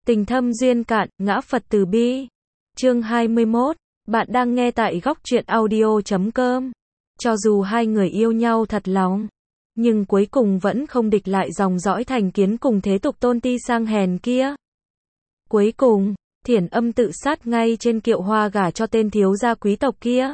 Tình thâm duyên cạn, ngã Phật từ bi. Chương 21. Bạn đang nghe tại góc truyện audio.com. Cho dù hai người yêu nhau thật lòng, nhưng cuối cùng vẫn không địch lại dòng dõi thành kiến cùng thế tục tôn ti sang hèn kia. Cuối cùng, Thiển Âm tự sát ngay trên kiệu hoa gả cho tên thiếu gia quý tộc kia.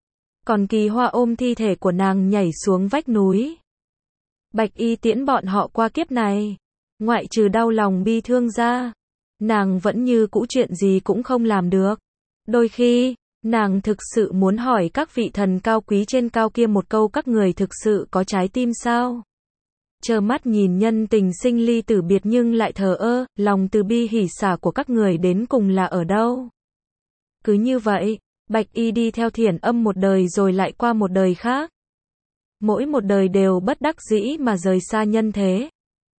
Còn Kỳ Hoa ôm thi thể của nàng nhảy xuống vách núi. Bạch Y tiễn bọn họ qua kiếp này. Ngoại trừ đau lòng bi thương ra, nàng vẫn như cũ chuyện gì cũng không làm được. Đôi khi, nàng thực sự muốn hỏi các vị thần cao quý trên cao kia một câu: các người thực sự có trái tim sao? Trơ mắt nhìn nhân tình sinh ly tử biệt nhưng lại thờ ơ, lòng từ bi hỉ xả của các người đến cùng là ở đâu? Cứ như vậy, Bạch Y đi theo Thiển Âm một đời rồi lại qua một đời khác. Mỗi một đời đều bất đắc dĩ mà rời xa nhân thế.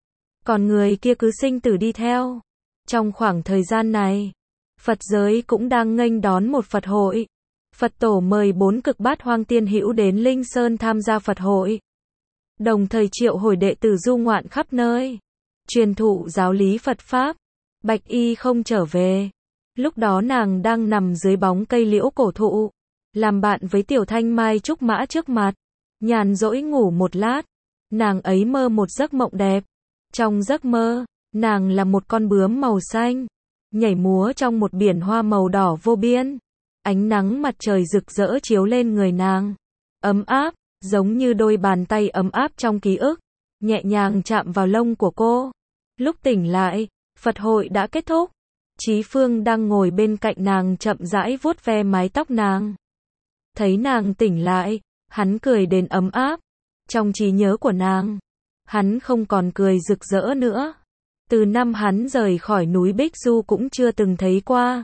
Còn người kia cứ sinh tử đi theo. Trong khoảng thời gian này, Phật giới cũng đang nghênh đón một Phật hội. Phật tổ mời 4 cực bát hoang tiên hữu đến Linh Sơn tham gia Phật hội. Đồng thời triệu hồi đệ tử du ngoạn khắp nơi, truyền thụ giáo lý Phật Pháp. Bạch Y không trở về. Lúc đó nàng đang nằm dưới bóng cây liễu cổ thụ, làm bạn với Tiểu Thanh Mai trúc mã trước mặt. Nhàn rỗi ngủ một lát, nàng ấy mơ một giấc mộng đẹp. Trong giấc mơ, nàng là một con bướm màu xanh, nhảy múa trong một biển hoa màu đỏ vô biên. Ánh nắng mặt trời rực rỡ chiếu lên người nàng, ấm áp, giống như đôi bàn tay ấm áp trong ký ức, nhẹ nhàng chạm vào lông của cô. Lúc tỉnh lại, Phật hội đã kết thúc. Chí Phương đang ngồi bên cạnh nàng chậm rãi vuốt ve mái tóc nàng. Thấy nàng tỉnh lại, hắn cười đến ấm áp. Trong trí nhớ của nàng, hắn không còn cười rực rỡ nữa. Từ năm hắn rời khỏi núi Bích Du cũng chưa từng thấy qua.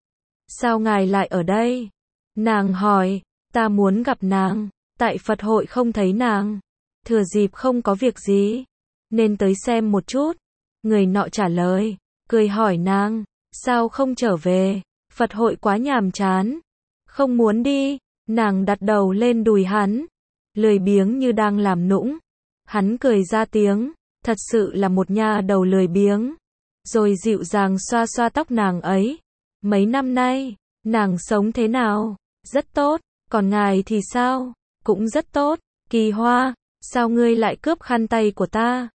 Sao ngài lại ở đây? Nàng hỏi. Ta muốn gặp nàng. Tại Phật hội không thấy nàng. Thừa dịp không có việc gì, nên tới xem một chút. Người nọ trả lời. Cười hỏi nàng. Sao không trở về? Phật hội quá nhàm chán. Không muốn đi. Nàng đặt đầu lên đùi hắn, lười biếng như đang làm nũng. Hắn cười ra tiếng. Thật sự là một nha đầu lười biếng. Rồi dịu dàng xoa xoa tóc nàng ấy. Mấy năm nay, nàng sống thế nào? Rất tốt. Còn ngài thì sao? Cũng rất tốt. Kỳ Hoa, sao ngươi lại cướp khăn tay của ta?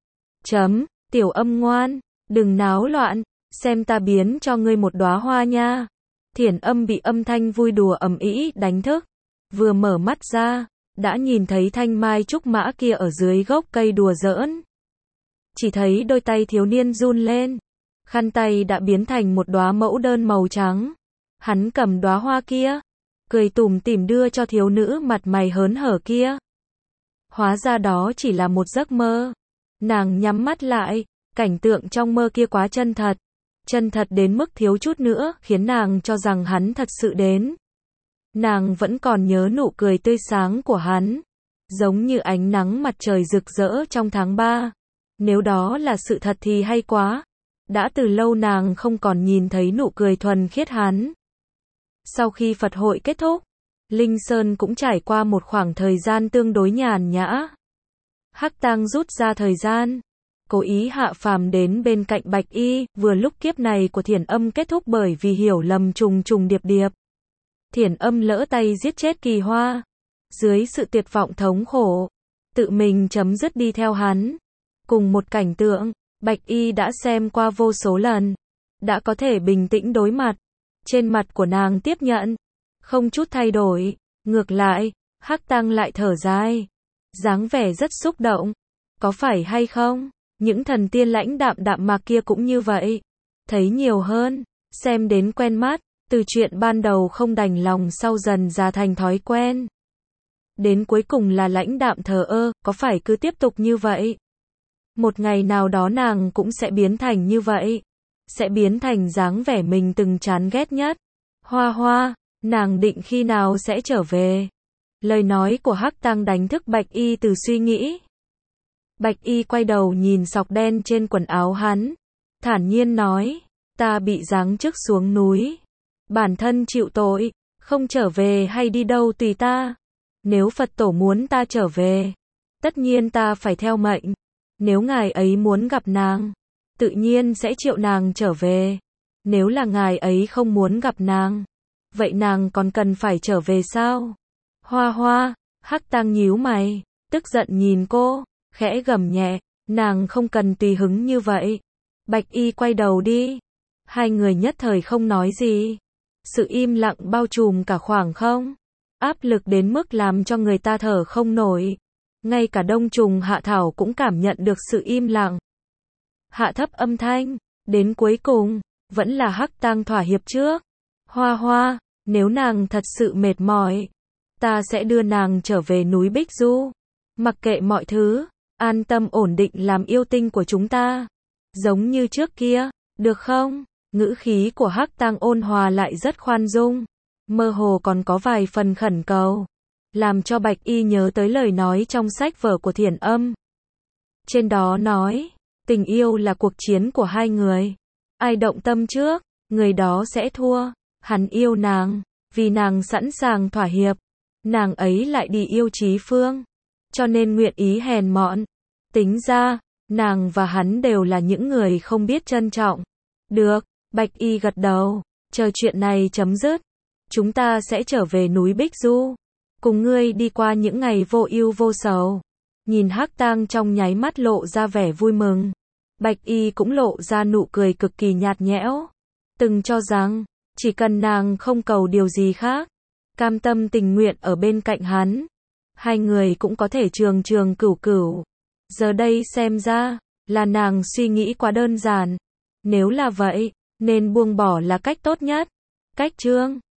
Tiểu Âm ngoan, đừng náo loạn, xem ta biến cho ngươi một đóa hoa nha. Thiển Âm bị âm thanh vui đùa ầm ĩ đánh thức. Vừa mở mắt ra, đã nhìn thấy thanh mai trúc mã kia ở dưới gốc cây đùa giỡn. Chỉ thấy đôi tay thiếu niên run lên. Khăn tay đã biến thành một đóa mẫu đơn màu trắng. Hắn cầm đóa hoa kia, cười tủm tỉm đưa cho thiếu nữ mặt mày hớn hở kia. Hóa ra đó chỉ là một giấc mơ. Nàng nhắm mắt lại, cảnh tượng trong mơ kia quá chân thật. Chân thật đến mức thiếu chút nữa khiến nàng cho rằng hắn thật sự đến. Nàng vẫn còn nhớ nụ cười tươi sáng của hắn, giống như ánh nắng mặt trời rực rỡ trong tháng 3. Nếu đó là sự thật thì hay quá. Đã từ lâu nàng không còn nhìn thấy nụ cười thuần khiết hắn. Sau khi Phật hội kết thúc, Linh Sơn cũng trải qua một khoảng thời gian tương đối nhàn nhã. Hắc Tang rút ra thời gian, cố ý hạ phàm đến bên cạnh Bạch Y, vừa lúc kiếp này của Thiển Âm kết thúc bởi vì hiểu lầm trùng trùng điệp điệp. Thiển Âm lỡ tay giết chết Kỳ Hoa. Dưới sự tuyệt vọng thống khổ, tự mình chấm dứt đi theo hắn. Cùng một cảnh tượng, Bạch Y đã xem qua vô số lần. Đã có thể bình tĩnh đối mặt. Trên mặt của nàng tiếp nhận, không chút thay đổi. Ngược lại, Hắc Tang lại thở dài, dáng vẻ rất xúc động. Có phải hay không? Những thần tiên lãnh đạm đạm mạc kia cũng như vậy. Thấy nhiều hơn, xem đến quen mắt. Từ chuyện ban đầu không đành lòng sau dần ra thành thói quen. Đến cuối cùng là lãnh đạm thờ ơ, có phải cứ tiếp tục như vậy? Một ngày nào đó nàng cũng sẽ biến thành như vậy. Sẽ biến thành dáng vẻ mình từng chán ghét nhất. Hoa Hoa, nàng định khi nào sẽ trở về? Lời nói của Hắc Tang đánh thức Bạch Y từ suy nghĩ. Bạch Y quay đầu nhìn sọc đen trên quần áo hắn, thản nhiên nói, ta bị giáng chức xuống núi. Bản thân chịu tội, không trở về hay đi đâu tùy ta. Nếu Phật tổ muốn ta trở về, tất nhiên ta phải theo mệnh. Nếu ngài ấy muốn gặp nàng, tự nhiên sẽ triệu nàng trở về. Nếu là ngài ấy không muốn gặp nàng, vậy nàng còn cần phải trở về sao? Hoa Hoa, Hắc Tang nhíu mày, tức giận nhìn cô, khẽ gầm nhẹ, nàng không cần tùy hứng như vậy. Bạch Y quay đầu đi. Hai người nhất thời không nói gì. Sự im lặng bao trùm cả khoảng không. Áp lực đến mức làm cho người ta thở không nổi. Ngay cả Đông Trùng Hạ Thảo cũng cảm nhận được sự im lặng. Hạ thấp âm thanh, đến cuối cùng, vẫn là Hắc Tang thỏa hiệp trước. Hoa Hoa, nếu nàng thật sự mệt mỏi, ta sẽ đưa nàng trở về núi Bích Du. Mặc kệ mọi thứ, an tâm ổn định làm yêu tinh của chúng ta. Giống như trước kia, được không? Ngữ khí của Hắc Tang ôn hòa lại rất khoan dung, mơ hồ còn có vài phần khẩn cầu, làm cho Bạch Y nhớ tới lời nói trong sách vở của Thiền Âm. Trên đó nói, tình yêu là cuộc chiến của hai người. Ai động tâm trước, người đó sẽ thua. Hắn yêu nàng, vì nàng sẵn sàng thỏa hiệp. Nàng ấy lại đi yêu Chí Phương, cho nên nguyện ý hèn mọn. Tính ra, nàng và hắn đều là những người không biết trân trọng. Được, Bạch Y gật đầu, chờ chuyện này chấm dứt, chúng ta sẽ trở về núi Bích Du, cùng ngươi đi qua những ngày vô ưu vô sầu. Nhìn Hắc Tang trong nháy mắt lộ ra vẻ vui mừng. Bạch Y cũng lộ ra nụ cười cực kỳ nhạt nhẽo. Từng cho rằng, chỉ cần nàng không cầu điều gì khác, cam tâm tình nguyện ở bên cạnh hắn, hai người cũng có thể trường trường cửu cửu. Giờ đây xem ra, là nàng suy nghĩ quá đơn giản. Nếu là vậy, nên buông bỏ là cách tốt nhất. Cách chương